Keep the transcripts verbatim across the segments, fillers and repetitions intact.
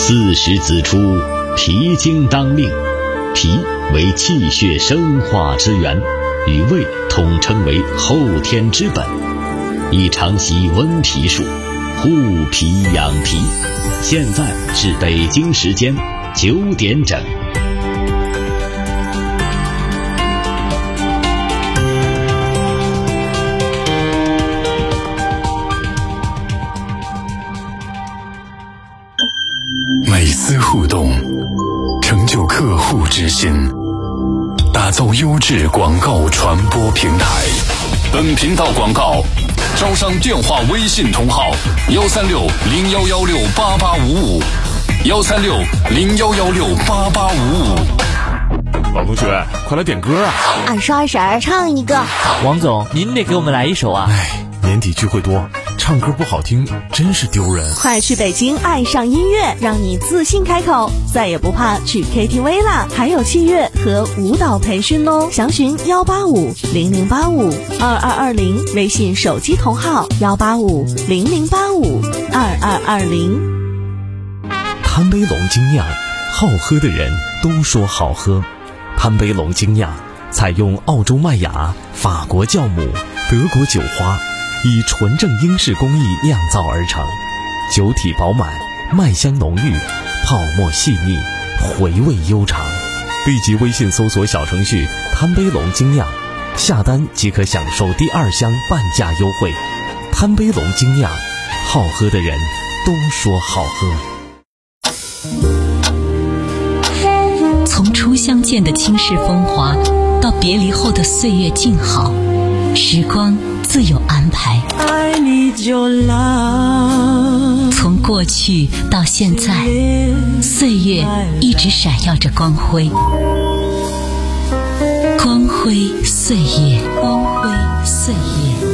四时子出，脾经当令。脾为气血生化之源，与胃统称为后天之本。宜常习温脾术，护脾养脾。现在是北京时间九点整。 每丝互动，成就客户之心，打造优质广告传播平台。本频道广告招商电话微信同号：幺三六零幺幺六八八五五，幺三六零幺幺六八八五五。 老同学，快来点歌啊！ 二十二婶儿唱一个。 王总，您得给我们来一首啊！ 哎，年底聚会多，唱歌不好听真是丢人。 快去北京爱上音乐，让你自信开口，再也不怕去 K T V 啦！还有器乐和舞蹈培训哦，详询幺八五零零八五二二二零，微信手机同号幺八五零零八五二二二零。 潘杯龙精酿，好喝的人都说好喝。潘杯龙精酿采用澳洲麦芽、法国酵母、德国酒花，以纯正英式工艺酿造而成，酒体饱满，麦香浓郁，泡沫细腻，回味悠长。立即微信搜索小程序潘杯龙精酿，下单即可享受第二箱半价优惠。潘杯龙精酿，好喝的人都说好喝。 从初相见的倾世风华，到别离后的岁月静好，时光自有安排。 I need your love。 从过去到现在，岁月一直闪耀着光辉，光辉岁月，光辉岁月。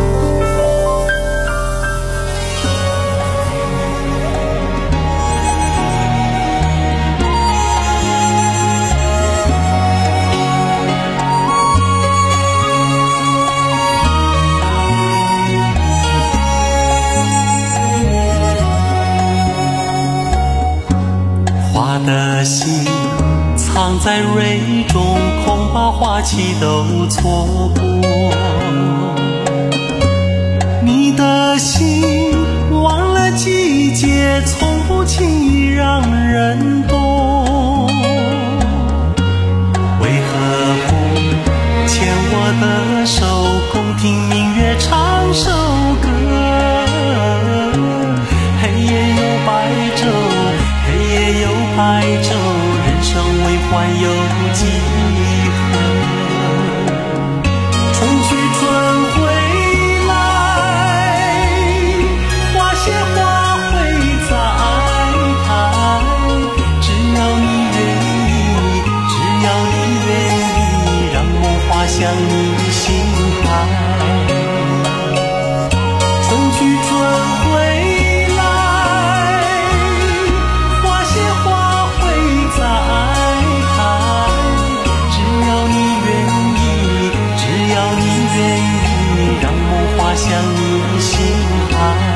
的心藏在蕊中，恐怕花期都错过。你的心忘了季节，从不轻易让人懂。为何不牵我的手，共听明月唱首歌？黑夜有白昼，也有白昼，人生为欢有几何？春去春回来，花谢花会再开。只要你愿意，只要你愿意，让梦滑向你心海。春去春回。向你心海。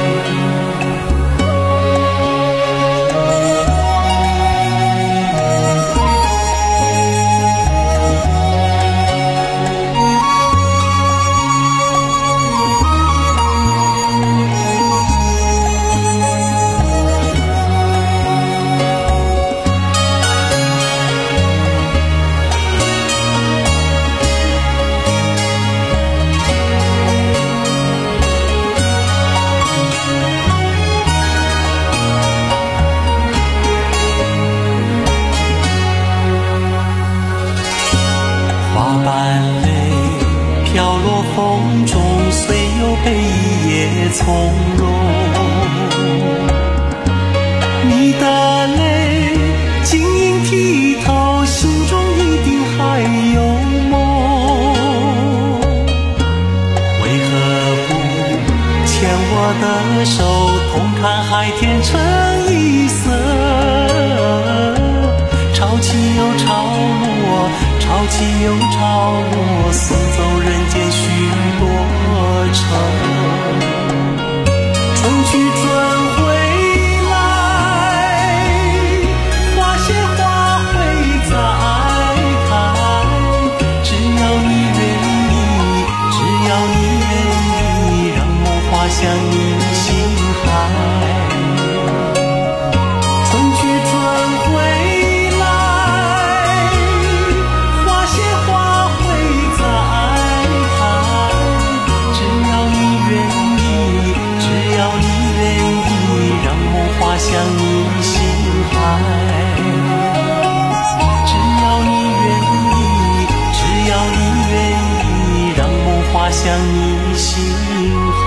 从容，你的泪晶莹剔透，心中一定还有梦。为何不牵我的手，同看海天成一色？潮起又潮落，潮起又潮落，送走人间许多愁。 春去春回来，花谢花会再开。只要你愿意，只要你愿意，让梦滑向你心海。春去春回来， 向你心海。春去春回来，花谢花会再开。只要你愿意，只要你愿意，让梦滑向你心海。只要你愿意，只要你愿意，让梦滑向你心海。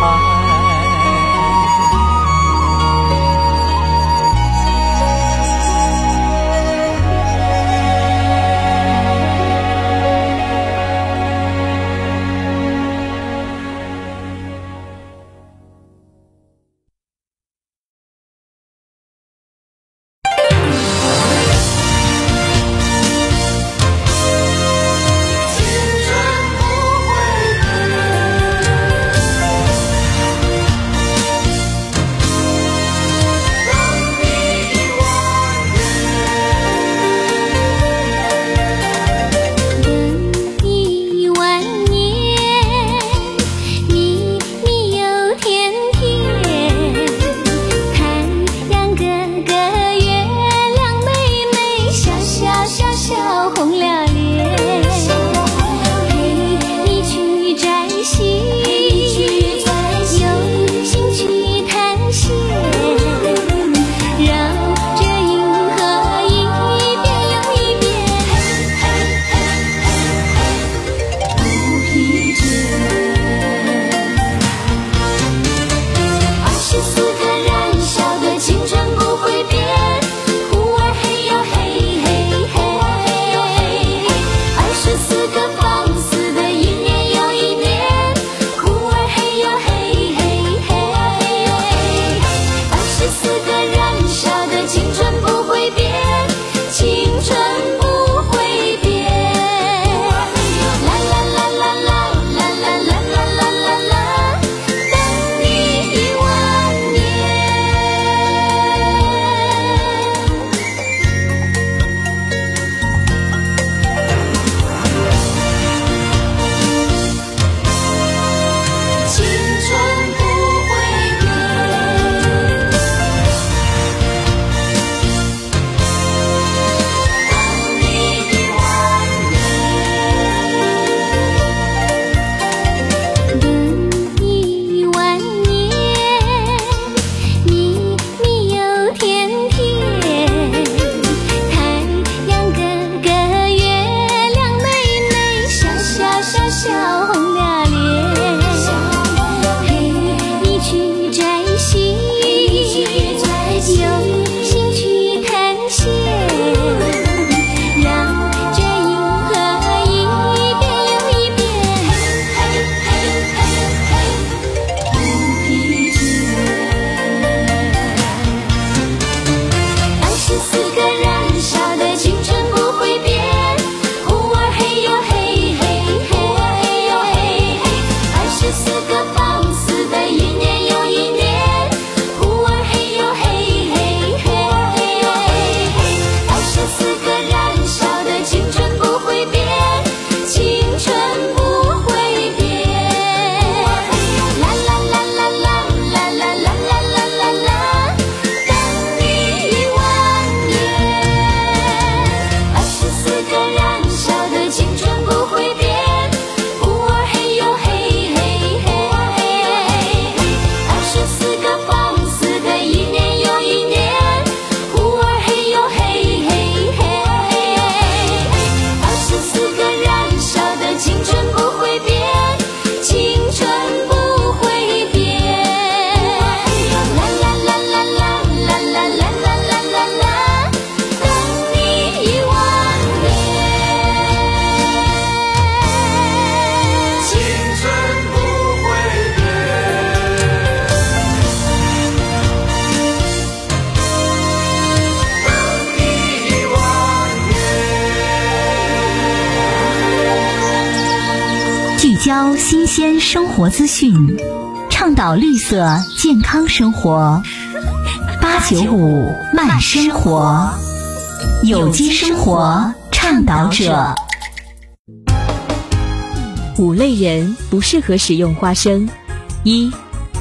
交新鲜生活资讯，倡导绿色健康生活。八九五慢生活，有机生活倡导者。 五类人不适合使用花生：一、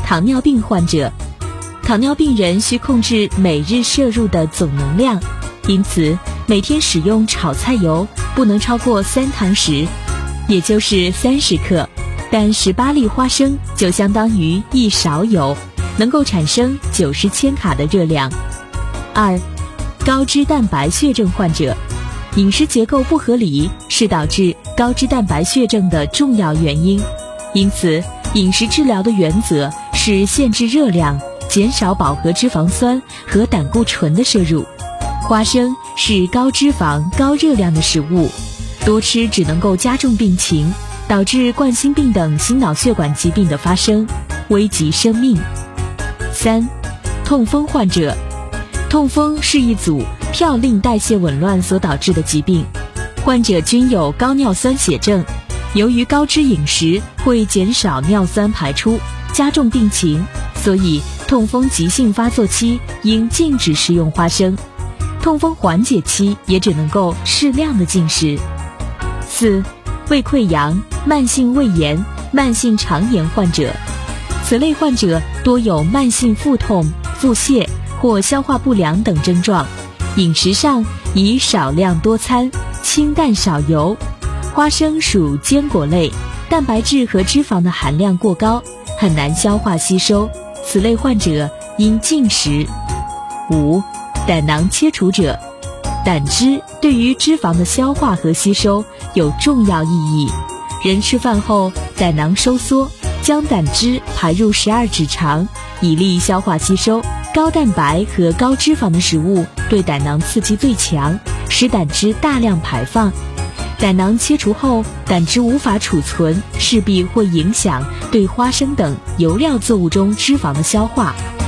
糖尿病患者。糖尿病人需控制每日摄入的总能量，因此每天使用炒菜油不能超过三汤匙，也就是三十克，但十八粒花生就相当于一勺油，能够产生九十千卡的热量。二、高脂蛋白血症患者，饮食结构不合理是导致高脂蛋白血症的重要原因，因此饮食治疗的原则是限制热量，减少饱和脂肪酸和胆固醇的摄入。花生是高脂肪、高热量的食物，多吃只能够加重病情，导致冠心病等心脑血管疾病的发生，危及生命。三、痛风患者，痛风是一组嘌呤代谢紊乱所导致的疾病，患者均有高尿酸血症，由于高脂饮食会减少尿酸排出，加重病情，所以痛风急性发作期应禁止食用花生，痛风缓解期也只能够适量的进食。四、胃溃疡、慢性胃炎、慢性肠炎患者，此类患者多有慢性腹痛、腹泻或消化不良等症状，饮食上宜少量多餐，清淡少油。花生属坚果类，蛋白质和脂肪的含量过高，很难消化吸收，此类患者应禁食。五、胆囊切除者，胆汁对于脂肪的消化和吸收有重要意义，人吃饭后胆囊收缩，将胆汁排入十二指肠，以利消化吸收。高蛋白和高脂肪的食物对胆囊刺激最强，使胆汁大量排放。胆囊切除后，胆汁无法储存，势必会影响对花生等油料作物中脂肪的消化。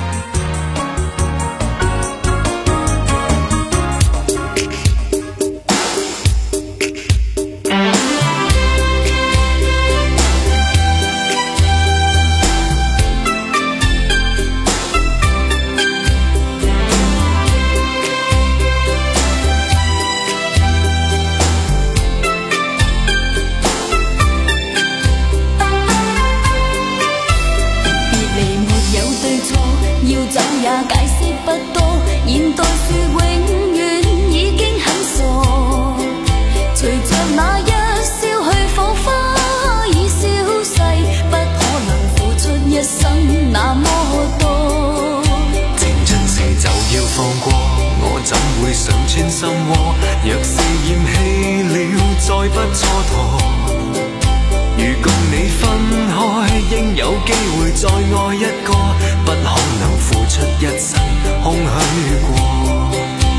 若是厭棄了，再不蹉跎。如共你分開，應有機會再愛一個，不可能付出一生空虛過。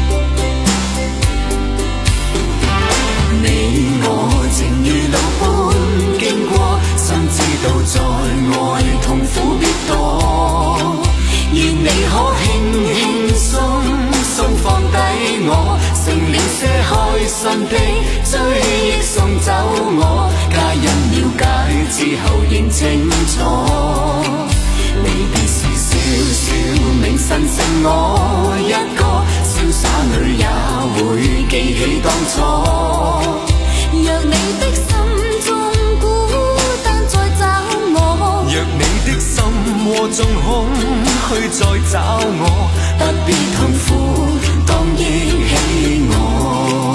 你我情如路般經過，心知道在愛痛苦必多。願你可輕輕鬆鬆放低我，成了些開心的追憶送走我，家人了解之後認清楚，你必是小小名神剩我一個，瀟灑裏也會記起當初。若你的心中孤單再找我，若你的心窩中空虛再找我，不必痛苦，當憶起我。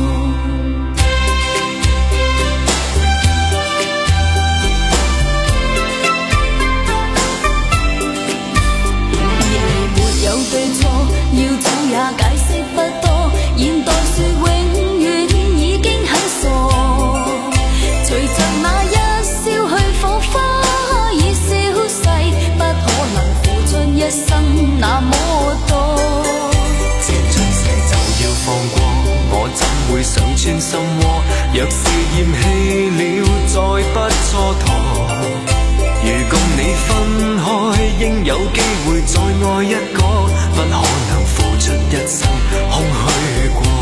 沒有對錯，要走也解釋不多，現代說永遠已經很傻。隨着那一消去火花已消逝，不可能付出一生那麼多。這出世就要放過，我怎會想穿心窩？若是厭棄了，再不蹉跎。如共你分開，應有機會再愛一個，不可能付出一生空虛過。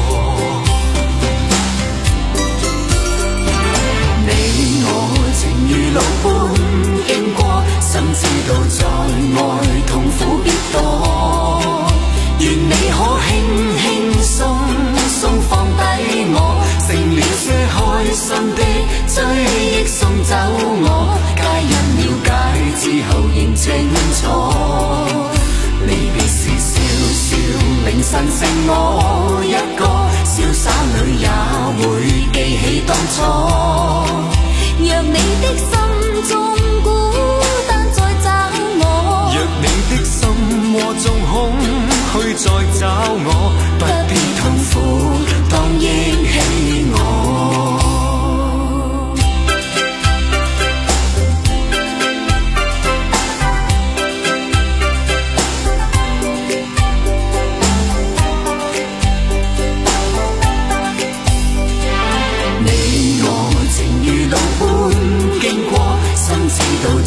你我情如路般經過，心知道在愛痛苦必多。願你可輕輕鬆鬆放低我，成了些開心的追憶送走我，家人了解之後認清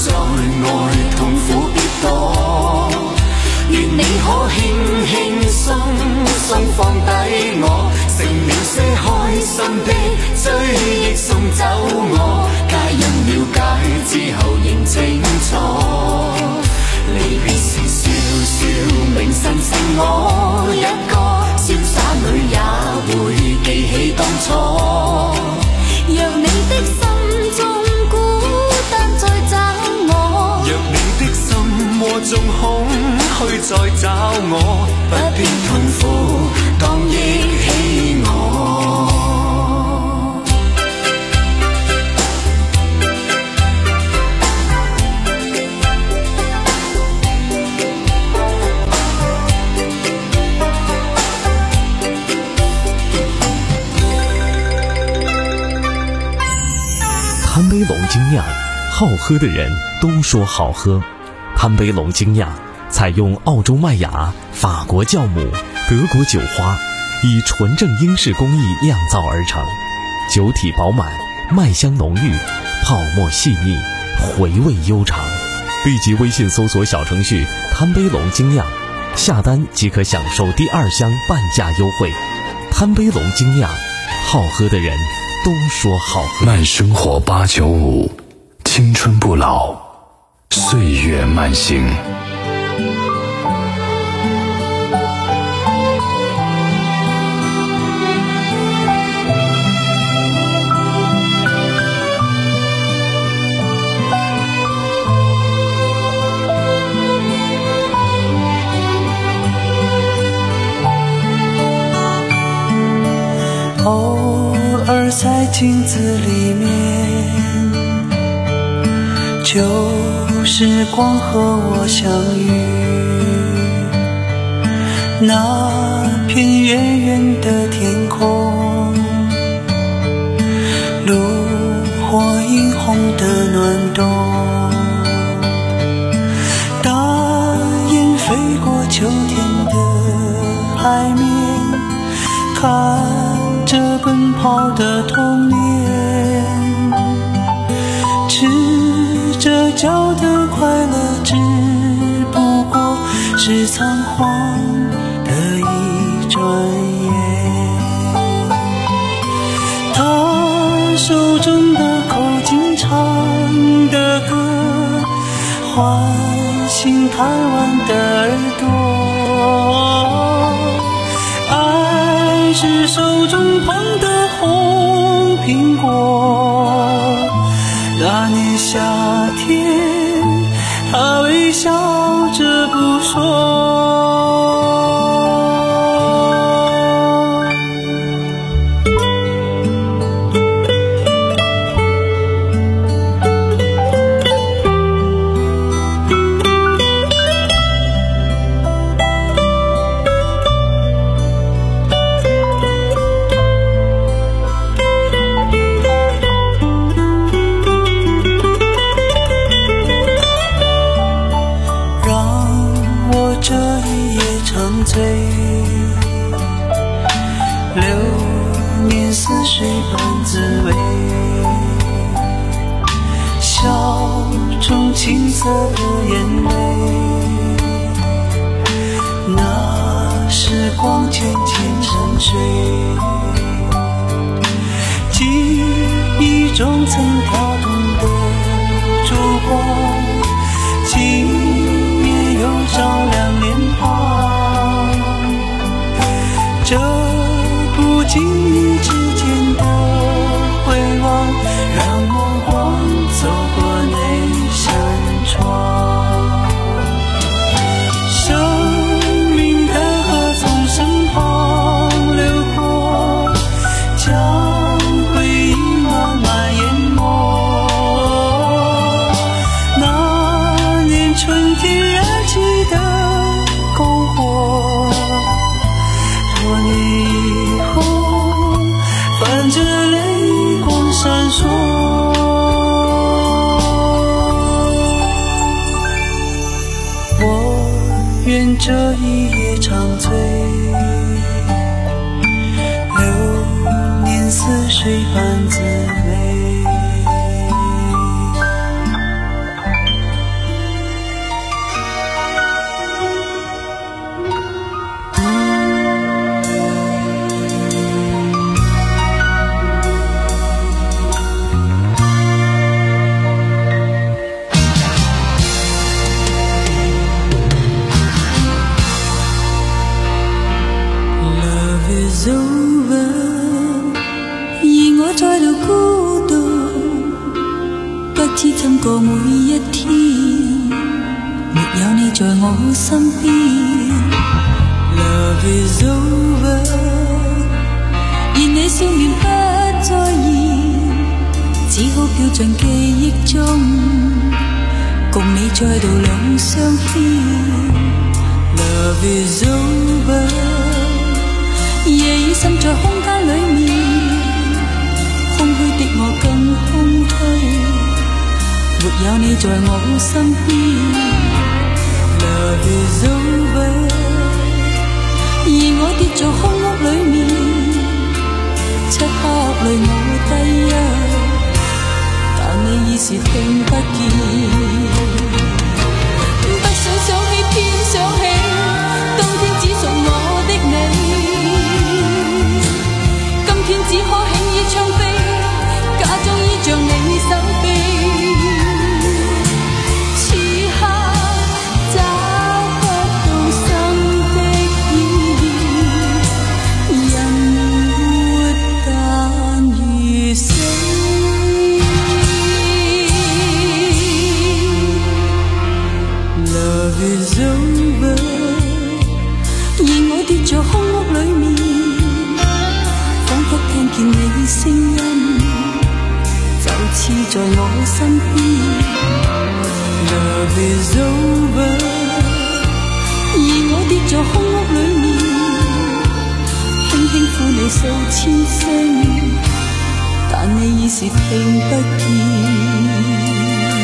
在愛痛苦必多，願你可輕輕鬆鬆放低我，成了些開心的追憶送走我，皆因了解之後認清楚，離別時笑笑明晨剩我一個，瀟灑裏也會記起當初。若你的心中孤單再找我，若你的心窩中空虛再找我，不必痛苦，當憶起我。 贪杯龙精酿，好喝的人都说好喝。贪杯龙精酿采用澳洲麦芽、法国酵母、德国酒花，以纯正英式工艺酿造而成，酒体饱满，麦香浓郁，泡沫细腻，回味悠长。立即微信搜索小程序贪杯龙精酿，下单即可享受第二箱半价优惠。贪杯龙精酿，好喝的人都说好喝。 慢生活八九五，青春不老，岁月慢行。 偶尔在镜子里面，旧时光和我相遇，那片远远的天空，炉火映红的暖冬，大雁飞过秋天的海面，看着奔跑的童年，赤着脚的快乐只不过是仓皇的一转眼，他手中的口琴唱的歌唤醒贪玩的耳朵，爱是手中捧的红苹果，那年夏天他微笑着不说。流年似水般滋味，笑中青涩的眼泪，那时光渐渐沉睡，记忆中曾跳动的烛光，今夜又照亮脸庞，这不经意之间的回望，让目光走过那扇窗，生命的河从身旁流过，将回忆慢慢淹没，那年春天燃起的篝火，多年以后泛着泪光闪烁，我愿这一夜长醉，流年似水般滋味。 你在我身邊。Love is over， 而你笑面不再現，只好飄進記憶中，共你再度兩相牽。Love is over， 夜已滲在空間裏面，空虛的我更空虛，沒有你在我身邊。Love is over， 而我跌在空屋裏面，漆黑裏我低泣，但你已是聽不見。不想想起偏想起，冬天只屬我的你，今天只可輕易唱飛，假裝依着你手臂。在空屋裏面，彷彿聽見你聲音，就似在我身邊。Love is over， 而我跌在空屋裏面，輕輕呼你數千聲，但你已是聽不見。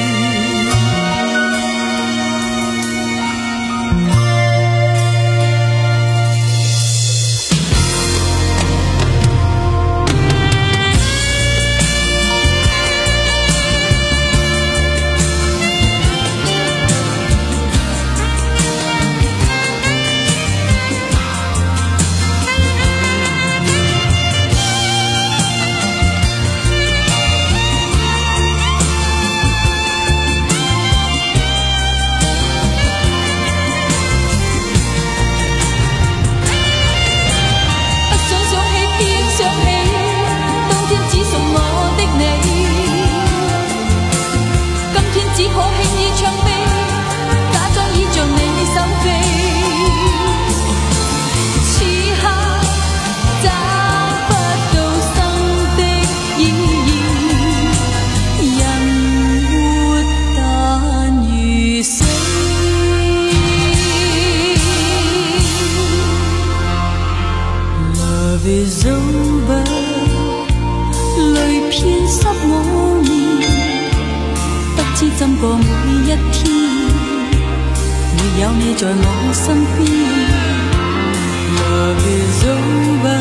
浸過每一天，沒有你在我身邊。Love is over，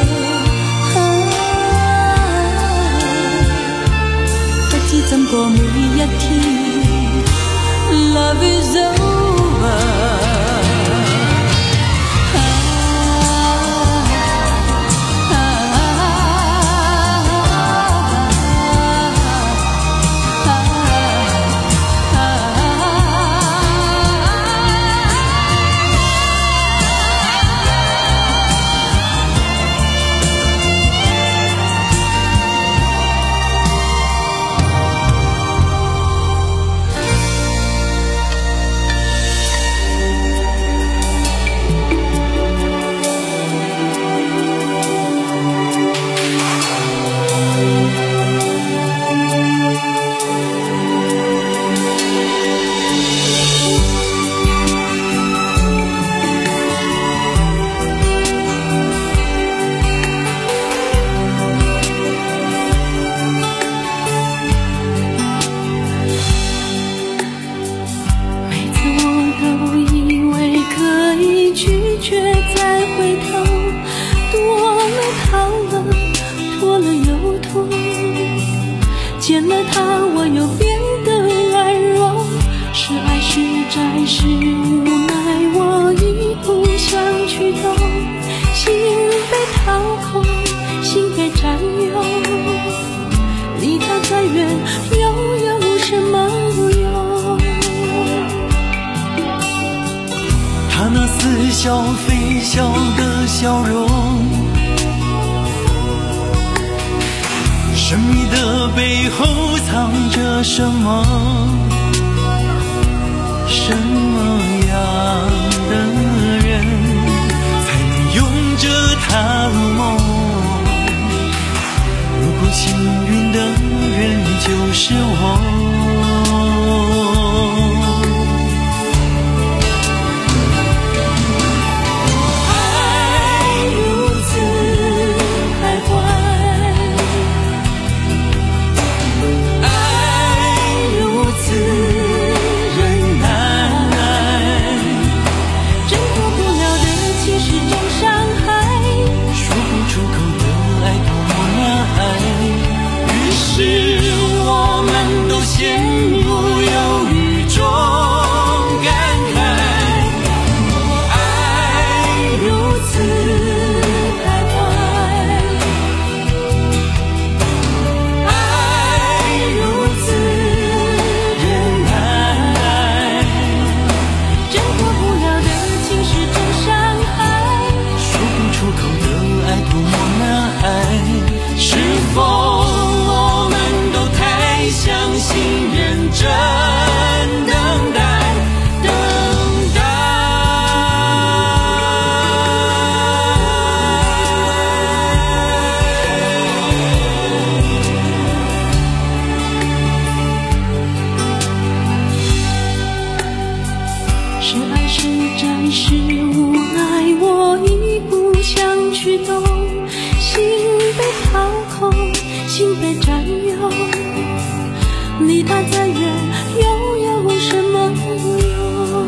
不知浸過每一天。Love is over。见了他，我又变得软弱，是爱是债是无奈，我已不想去懂，心被掏空，心被占有，离他再远又有什么用？ 他那似笑非笑的笑容，神秘的背后藏着什么？什么？ 幸运的人就是我。 离他再远又有什么用？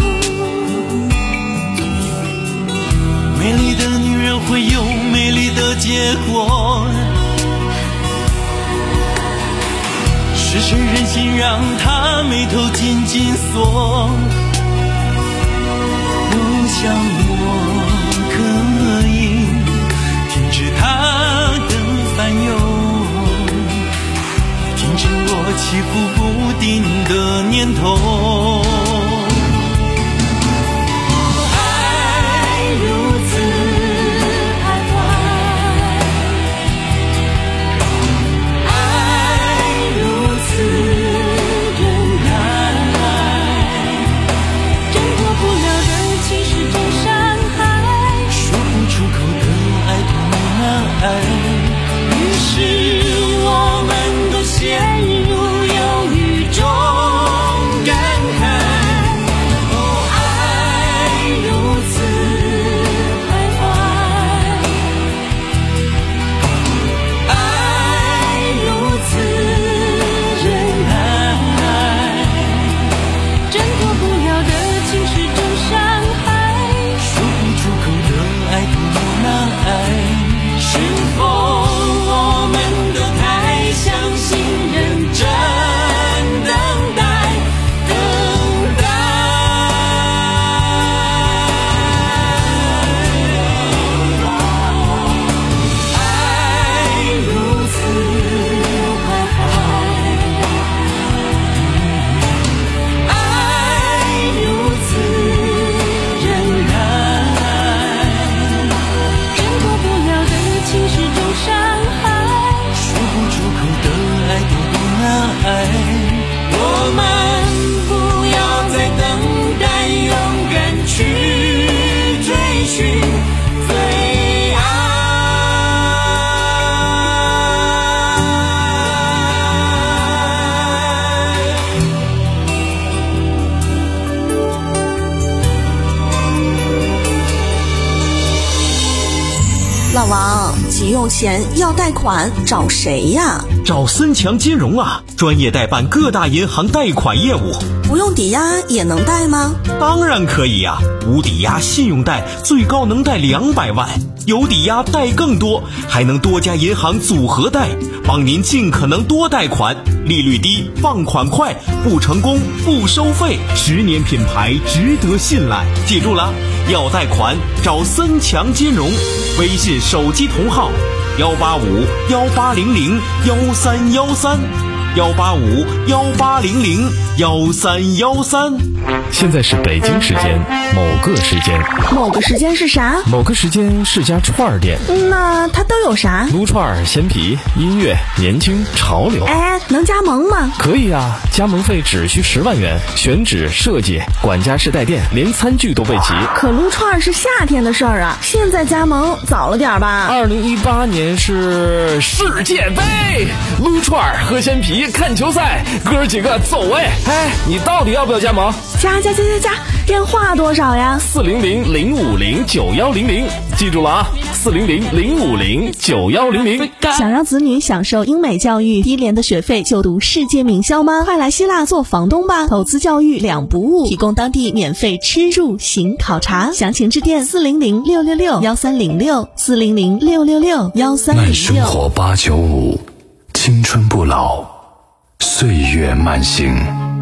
美丽的女人会有美丽的结果，是谁忍心让她眉头紧紧锁？我想我可以停止她的烦忧，停止我起伏不定的念头。 爱如此徘徊，爱如此忍耐，挣脱不了的情是种伤害， 说不出口的爱多么难挨，于是我们都陷入犹豫中感慨。哦，爱如此徘徊，爱如此忍耐， 挣脱不了的情是种伤害， 说不出口的爱多么难挨。是否我们都太相信认真等待等待？爱如此徘徊，爱如此忍耐， 挣脱不了的情是种伤害， 说不出口的爱多么难挨。我们不要再等待，勇敢去追寻最爱。 老王，急用钱要贷款找谁呀？ 找森强金融啊，专业代办各大银行贷款业务。 不用抵押也能贷吗？ 当然可以呀、啊，无抵押信用贷最高能贷两百万，有抵押贷更多，还能多家银行组合贷，帮您尽可能多贷款，利率低，放款快，不成功不收费，十年品牌，值得信赖。记住了，要贷款找森强金融，微信手机同号幺八五幺八零零幺三幺三，幺八五幺八零零幺三幺三。 现在是北京时间某个时间。 某个时间是啥？ 某个时间是家串儿店。 那它都有啥？ 撸串、鲜皮、音乐、年轻、潮流。 哎，能加盟吗？ 可以啊，加盟费只需十万元，选址、设计、管家式带电，连餐具都备齐。 可撸串是夏天的事儿啊，现在加盟早了点吧？ 二零一八年是世界杯，撸串、喝鲜皮、看球赛，哥儿几个走位。哎，你到底要不要加盟？ 加加加加加，电话多少呀？ 四零零零五零九幺零零，记住了啊，四零零零五零九幺零零。 想让子女享受英美教育，低廉的学费就读世界名校吗？快来希腊做房东吧，投资教育两不误，提供当地免费吃住行考察，详情致电四零零六六六幺三零六四零零六六六幺三零六。 慢生活八九五，青春不老，岁月慢行。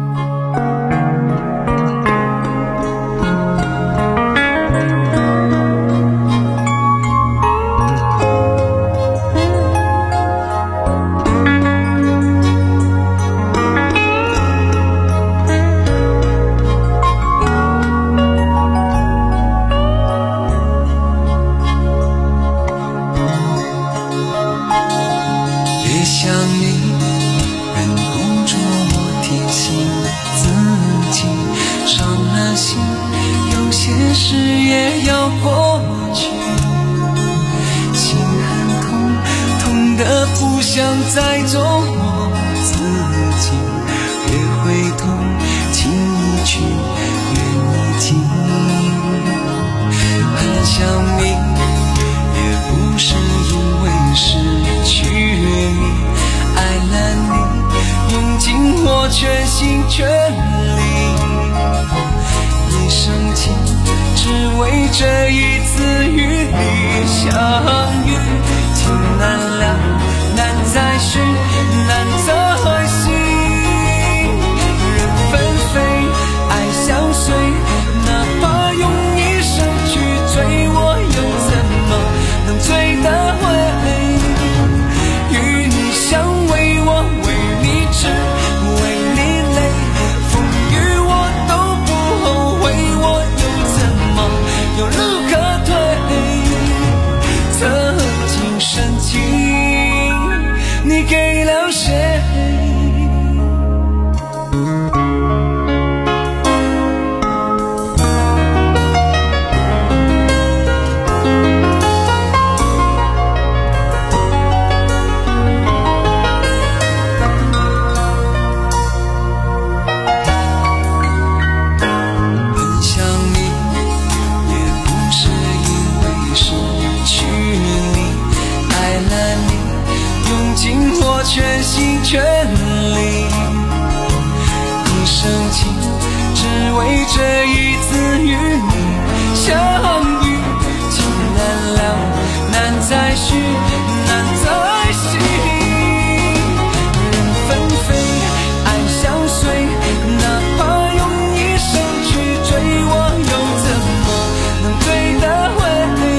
再做我自己，别回头，听一句，愿你听。很想你，也不是因为失去你，爱了你，用尽我全心全力。一生情，只为这一次与你相遇，情难了。难再续，难再续，人纷飞，爱相随，哪怕用一生去追，我又怎么能追得回？与你相偎，我为你痴，为你累，风雨我都不后悔，我又怎么有路可退？曾经深情你给了谁？很想你，也不是因为失去你，爱了你，用尽我全心全力，一生情，只为这一次与你相遇。情难了，难再续，难再续，人纷飞，爱相随，哪怕用一生去追，我又怎么能追得回？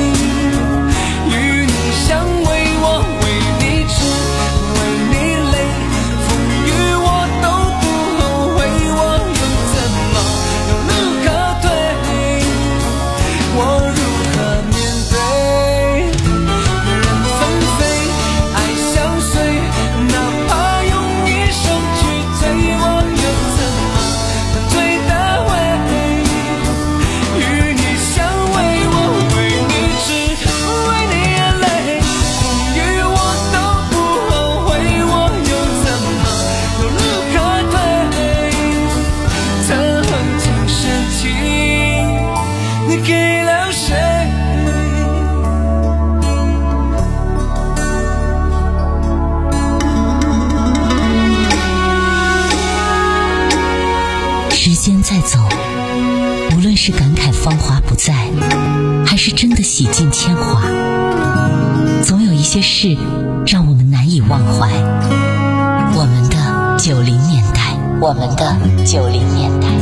与你相偎，我为你痴，为你累，风雨我都不后悔，我又怎么有路可退？我如何面对？人纷飞，爱相随，哪怕用一生去追，我又怎么能追得回？与你相偎，我为你痴，为你累，风雨我都不后悔，我又怎么有路可退？曾经深情，你给了谁？ 时间在走，无论是感慨芳华不再，还是真的洗尽铅华，总有一些事让我们难以忘怀。我们的九零年代，我们的九零年代。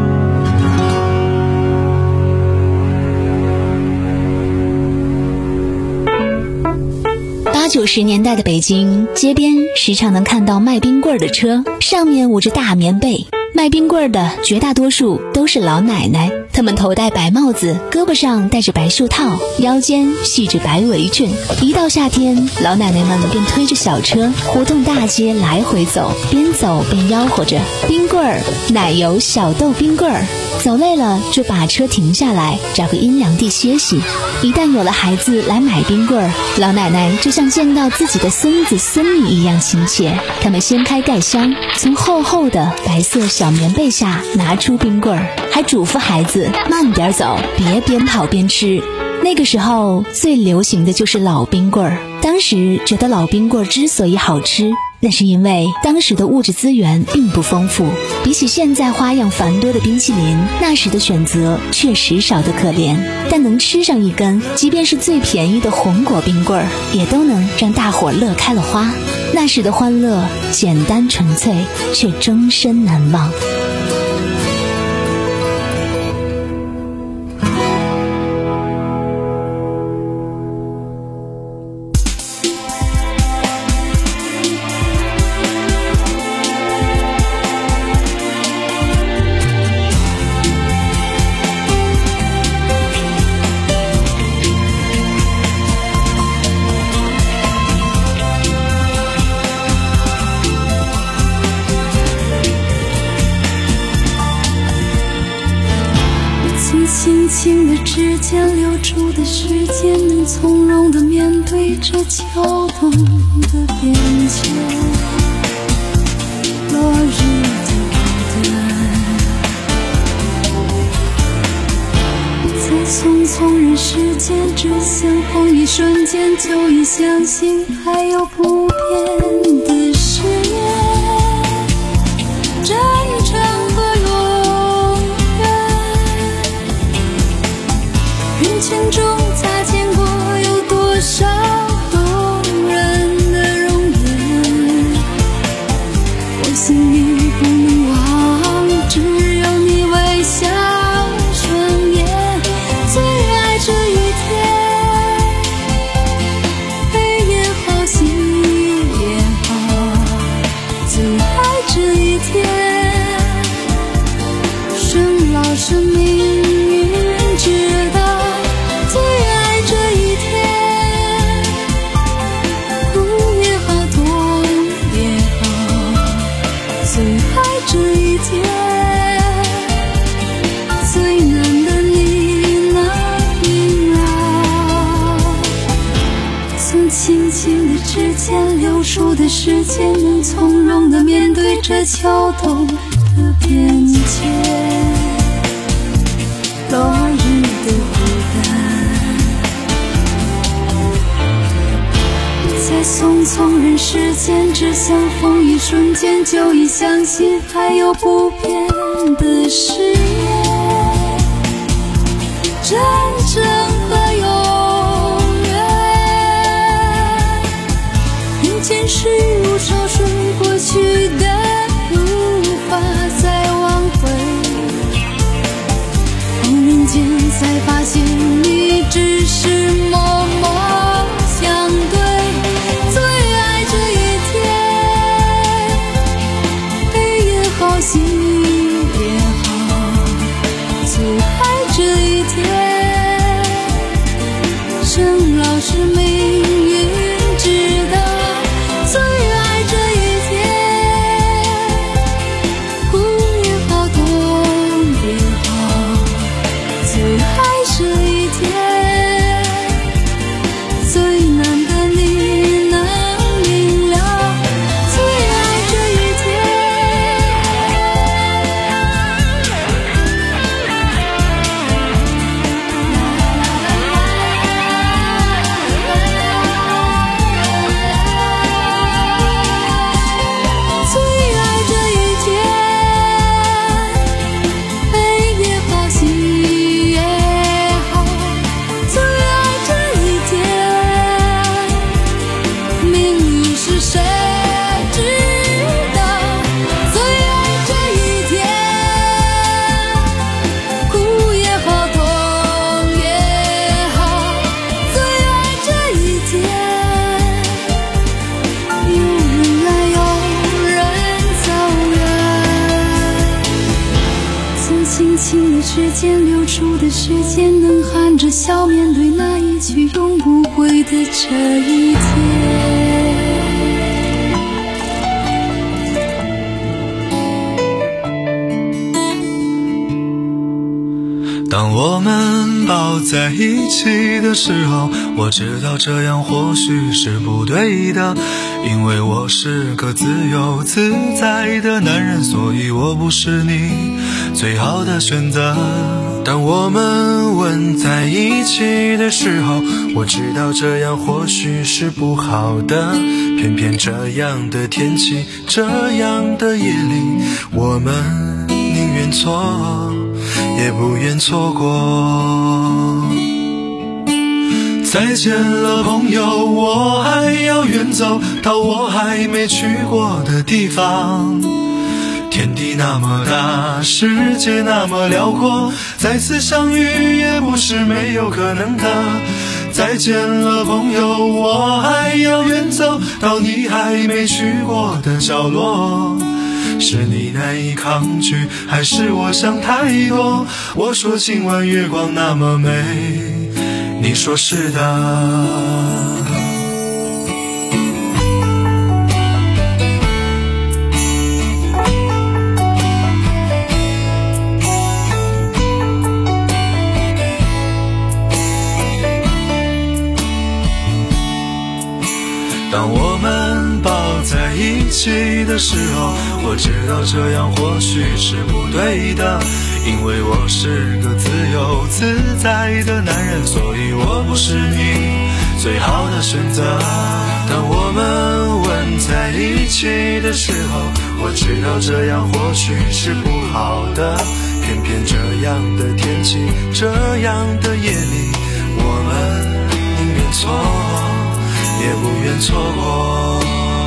八九十年代的北京，街边时常能看到卖冰棍的车，上面捂着大棉被， 卖冰棍的绝大多数都是老奶奶，她们头戴白帽子，胳膊上戴着白袖套，腰间系着白围裙。一到夏天，老奶奶们便推着小车胡同大街来回走，边走边吆喝着冰棍儿、奶油小豆冰棍儿。走累了就把车停下来，找个阴凉地歇息。一旦有了孩子来买冰棍儿，老奶奶就像见到自己的孙子孙女一样亲切。他们掀开盖箱，从厚厚的白色小棉被下拿出冰棍儿，还嘱咐孩子慢点走，别边跑边吃。那个时候最流行的就是老冰棍儿。当时觉得老冰棍儿之所以好吃，那是因为当时的物质资源并不丰富，比起现在花样繁多的冰淇淋，那时的选择确实少得可怜。但能吃上一根，即便是最便宜的红果冰棍儿，也都能让大伙乐开了花。那时的欢乐简单纯粹，却终身难忘。 轻轻的指尖流出的时间，能从容的面对着跳动的边界，落日的孤单，在匆匆人世间，只相逢一瞬间，就已相信还有不变的誓言，真诚和永人群中擦肩过，有多少动人的容颜？我心里不能忘，只有你微笑双眼。最爱这一天，黑也好，喜也好，最爱这一天，生老生命运知道。指尖流出的时间，能从容地面对着跳动的边界，落日的孤单，在匆匆人世间，只相逢一瞬间，就已相信还有不变的誓言，真诚和永前世如潮水，过去的无法再挽回，恍然间才发现你只是默默相对。最爱这一天，黑也好，喜也好，最爱这一天，生老是命运知道。最爱这一天，苦也好，痛也好，最爱这一天， 情的时间，流出的时间，能含着笑面对那一去永不回的这一天。 当我们抱在一起的时候，我知道这样或许是不对的，因为我是个自由自在的男人，所以我不是你最好的选择。当我们吻在一起的时候，我知道这样或许是不好的，偏偏这样的天气，这样的夜里，我们宁愿错也不愿错过。再见了朋友，我还要远走到我还没去过的地方。天地那么大，世界那么辽阔，再次相遇也不是没有可能的。再见了朋友，我还要远走到你还没去过的角落。是你难以抗拒，还是我想太多？我说今晚月光那么美，你说是的。当我们抱在一起的时候，我知道这样或许是不对的，因为我是个自由自在的男人，所以我不是你最好的选择。当我们吻在一起的时候，我知道这样或许是不好的，偏偏这样的天气，这样的夜里，我们宁愿错也不愿错过。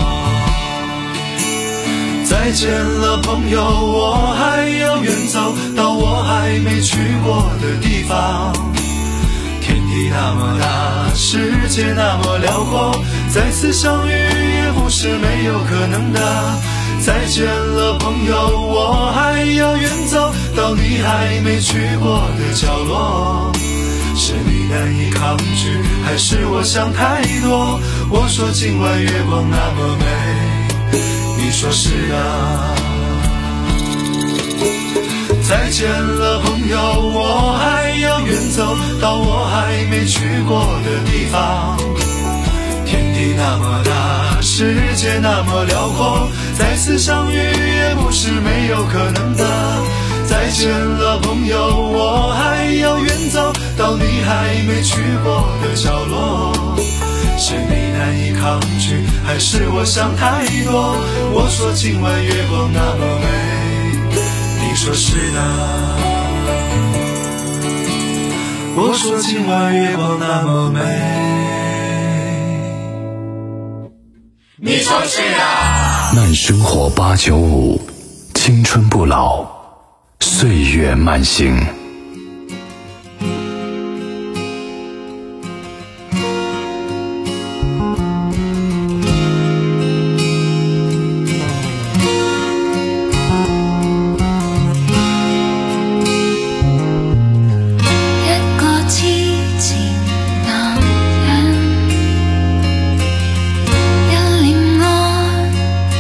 再见了朋友，我还要远走到我还没去过的地方。天地那么大，世界那么辽阔，再次相遇也不是没有可能的。再见了朋友，我还要远走到你还没去过的角落。是你难以抗拒，还是我想太多？我说今晚月光那么美，你说是啊。再见了朋友，我还要远走到我还没去过的地方。天地那么大，世界那么辽阔，再次相遇也不是没有可能的。再见了朋友，我还要远走到你还没去过的角落。是你难以抗拒，还是我想太多？我说今晚月光那么美，你说是的。我说今晚月光那么美， 你说是啊。慢生活八九五，青春不老，岁月慢行。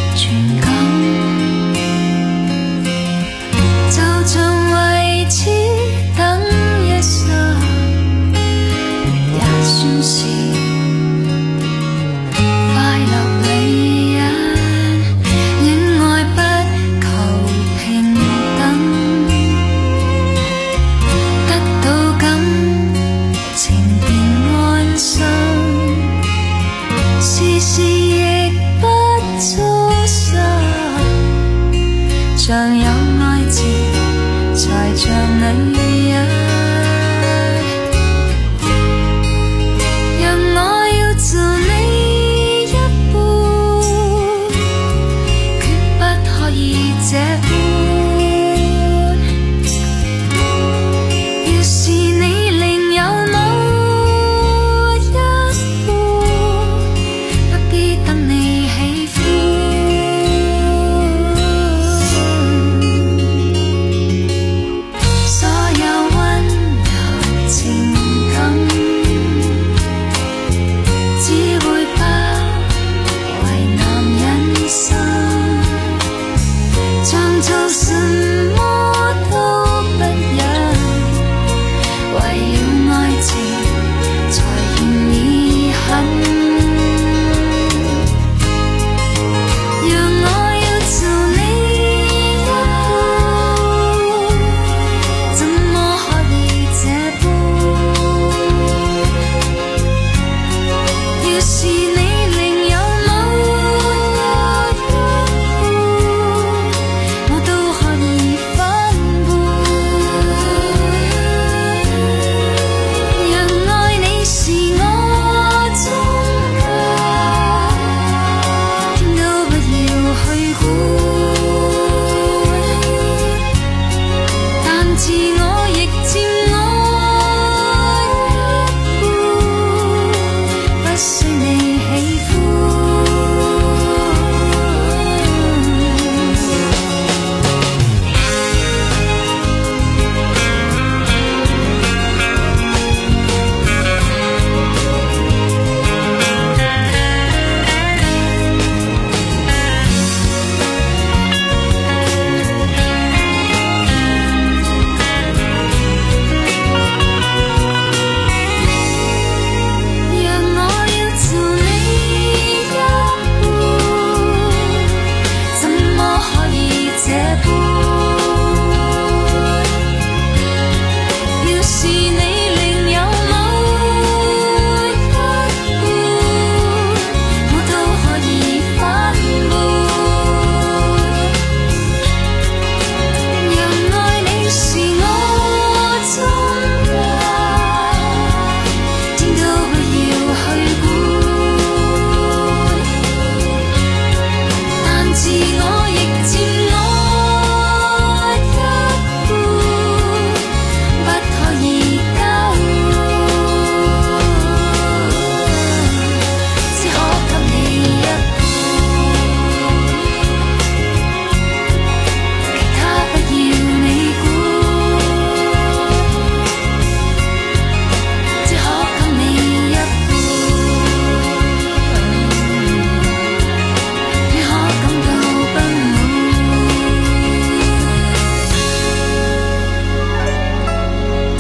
就像为情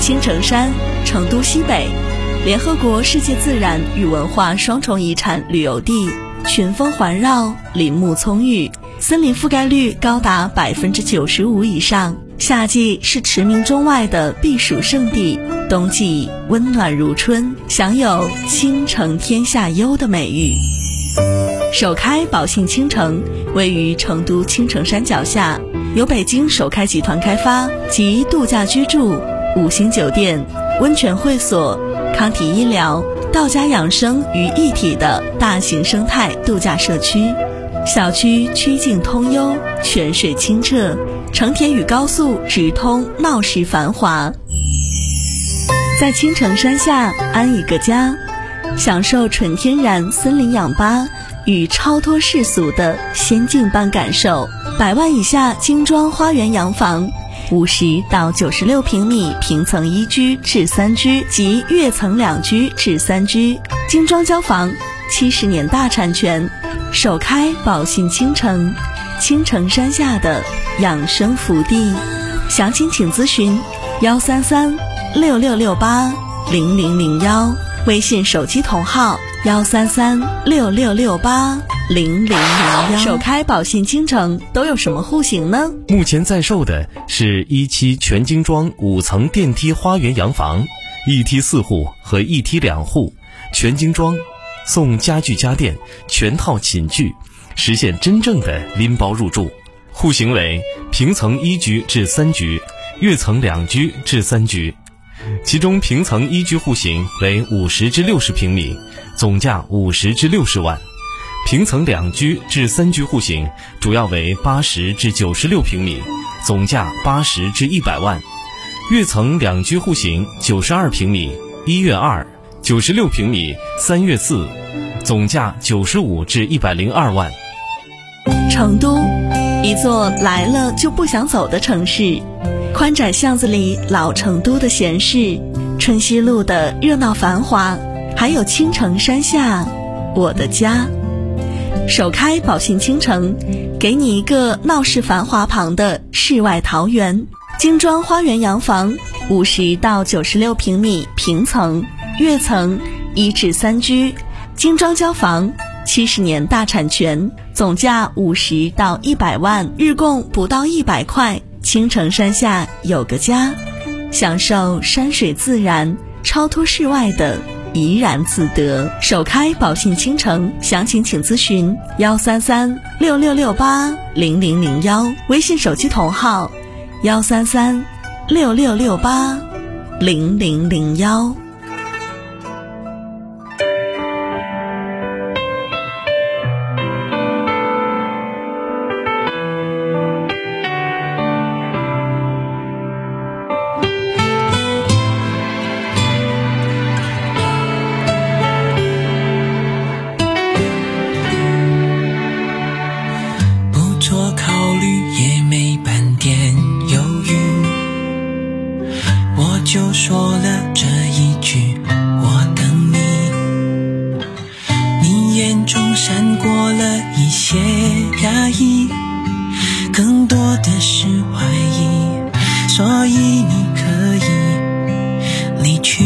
青城山，成都西北，联合国世界自然与文化双重遗产旅游地，群峰环绕，林木葱郁，森林覆盖率高达百分之九十五以上。夏季是驰名中外的避暑胜地，冬季温暖如春，享有倾城天下优的美誉。首开宝信青城位于成都青城山脚下，由北京首开集团开发，集度假居住、五星酒店、温泉会所、康体医疗、道家养生于一体的大型生态度假社区。小区曲径通幽，泉水清澈，城铁与高速直通，闹市繁华。在青城山下安一个家，享受纯天然森林氧吧与超脱世俗的仙境般感受。百万以下精装花园洋房，五十到九十六平米平层一居至三居及跃层两居至三居，精装交房，七十年大产权。首开宝信青城，青城山下的养生福地。详情请咨询幺三三六六六八零零零幺，微信手机同号幺三三六六六八零零零幺。首开宝信青城都有什么户型呢？ 目前在售的是一期全精装五层电梯花园洋房，一梯四户和一梯两户，全精装，送家具家电全套寝具，实现真正的拎包入住。户型为平层一居至三居，跃层两居至三居。其中平层一居户型为五十至六十平米，总价五十至六十万；平层两居至三居户型主要为八十至九十六平米，总价八十至一百万；跃层两居户型九十二平米，一跃二，九十六平米，三跃四，总价九十五至一百零二万。 成都，一座来了就不想走的城市。宽窄巷子里老成都的闲适，春熙路的热闹繁华，还有青城山下我的家。首开宝信青城，给你一个闹市繁华旁的世外桃源。精装花园洋房，五十到九十六平米平层，跃层一至三居，精装交房，七十年大产权，总价五十到一百万，日供不到一百块。青城山下有个家，享受山水自然，超脱世外的怡然自得。首开宝信青城，详情请咨询幺三三六六六八零零零幺，微信手机同号幺三三六六六八零零零幺。 就说了这一句我等你，你眼中闪过了一些压抑，更多的是怀疑，所以你可以离去。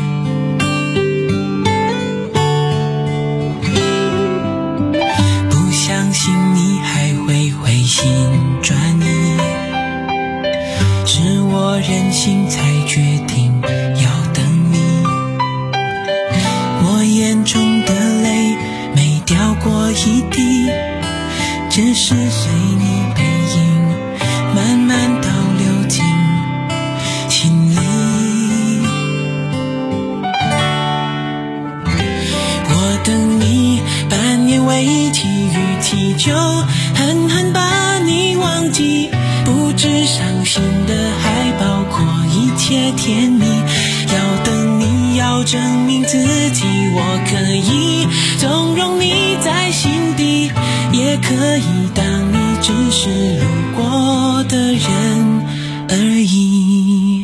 不相信你还会回心转意，是我任性才决定要等你。我眼中的泪没掉过一滴，只是随你背影慢慢倒流进心里。我等你半年为期与祈求，狠狠把你忘记，不止伤心的还包括一切甜蜜。要等你，要证明自己，我可以纵容你在心底，也可以当你只是路过的人而已。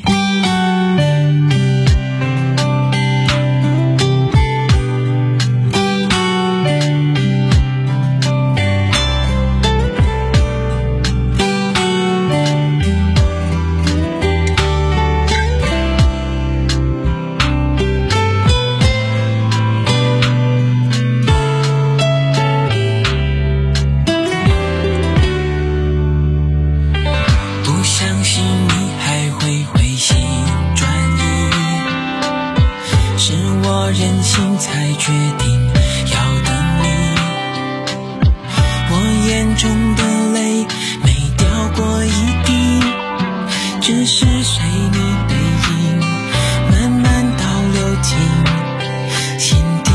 我任性才决定要等你。我眼中的泪没掉过一滴，只是随你背影慢慢倒流进心底。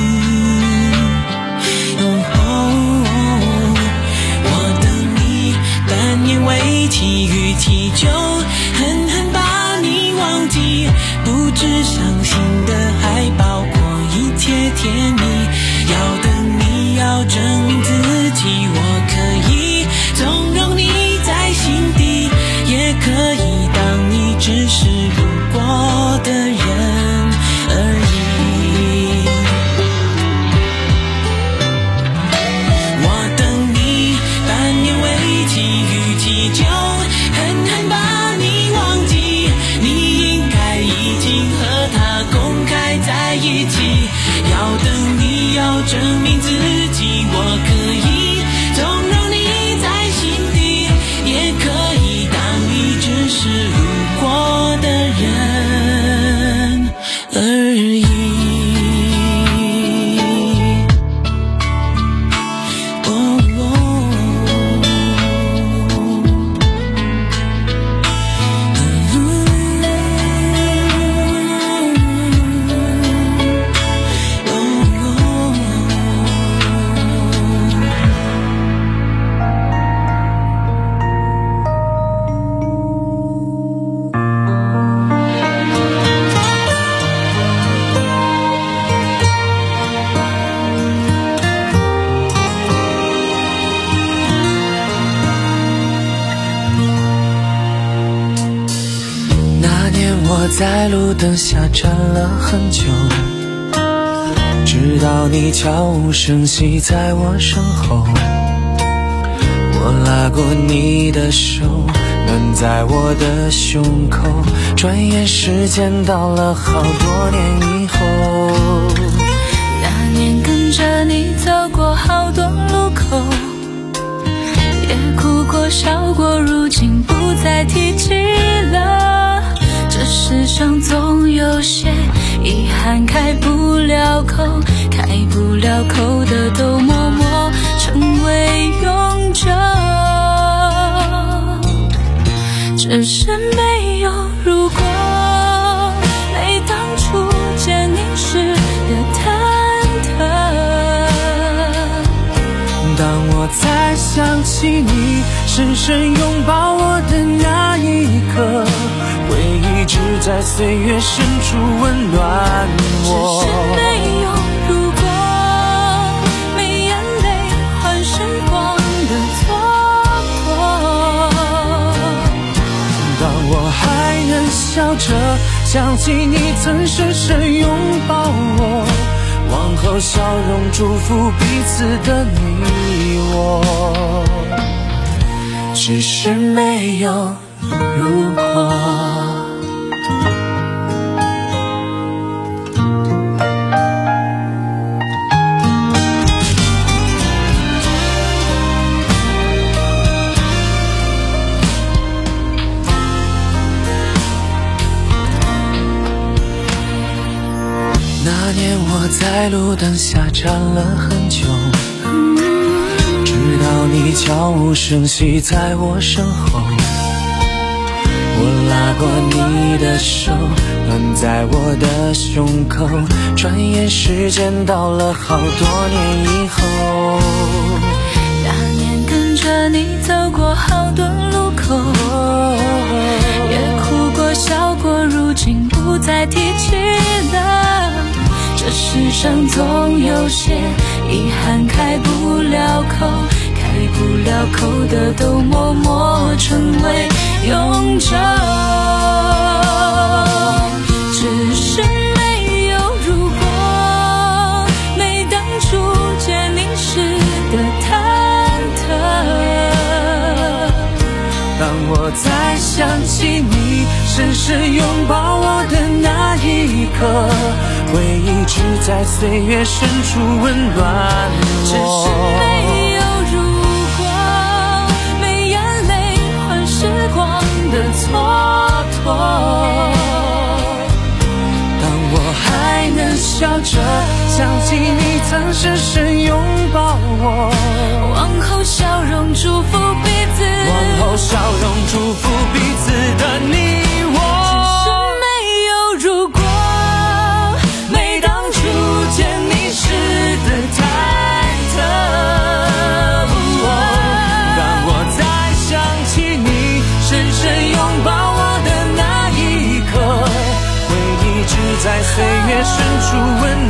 哦，我等你半年为期与祈求，狠狠把你忘记，不止伤心的还包括一切甜蜜。要等你要证明自己，我可以纵容你在心底，也可以当你只是路过的人而已。我等你半年为期与祈求，狠狠把你忘记，你应该已经和他公开在一起。要等你要证明自己，我可以纵容你在心底，也可以当你只是路过的人而已。我在路灯下站了很久，直到你悄无声息在我身后。我拉过你的手，暖在我的胸口，转眼时间到了好多年以后。 那年跟着你走过好多路口，也哭过笑过，如今不再提起了。这世上总有些遗憾开不了口，开不了口的都默默成为永久。只是没有如果，没当初见你时的忐忑。 当我再想起你深深拥抱我的那一刻，回忆只在岁月深处温暖我。 只是没有如果，没眼泪换时光的蹉跎。 当我还能笑着想起你曾深深拥抱我，往后笑容祝福彼此的你我。只是没有如果。那年我在路灯下站了很久，直到你悄无声息在我身后。我拉过你的手，暖在我的胸口，转眼时间到了好多年以后。 那年跟着你走过好多路口，也哭过笑过，如今不再提起了。这世上总有些遗憾开不了口，开不了口的都默默成为永久。只是没有如果，没当初见你时的忐忑。 当我再想起你深深拥抱我的那一刻，回忆只在岁月深处温暖我。 只是没有如果，没眼泪换时光的蹉跎。 当我还能笑想起你曾深深拥抱我， 往后笑容祝福彼此， 往后笑容祝福彼此的你我， 只是没有如果。每当初见你时的忐忑， 当我再想起你深深拥抱我的那一刻，会一直在岁月深处温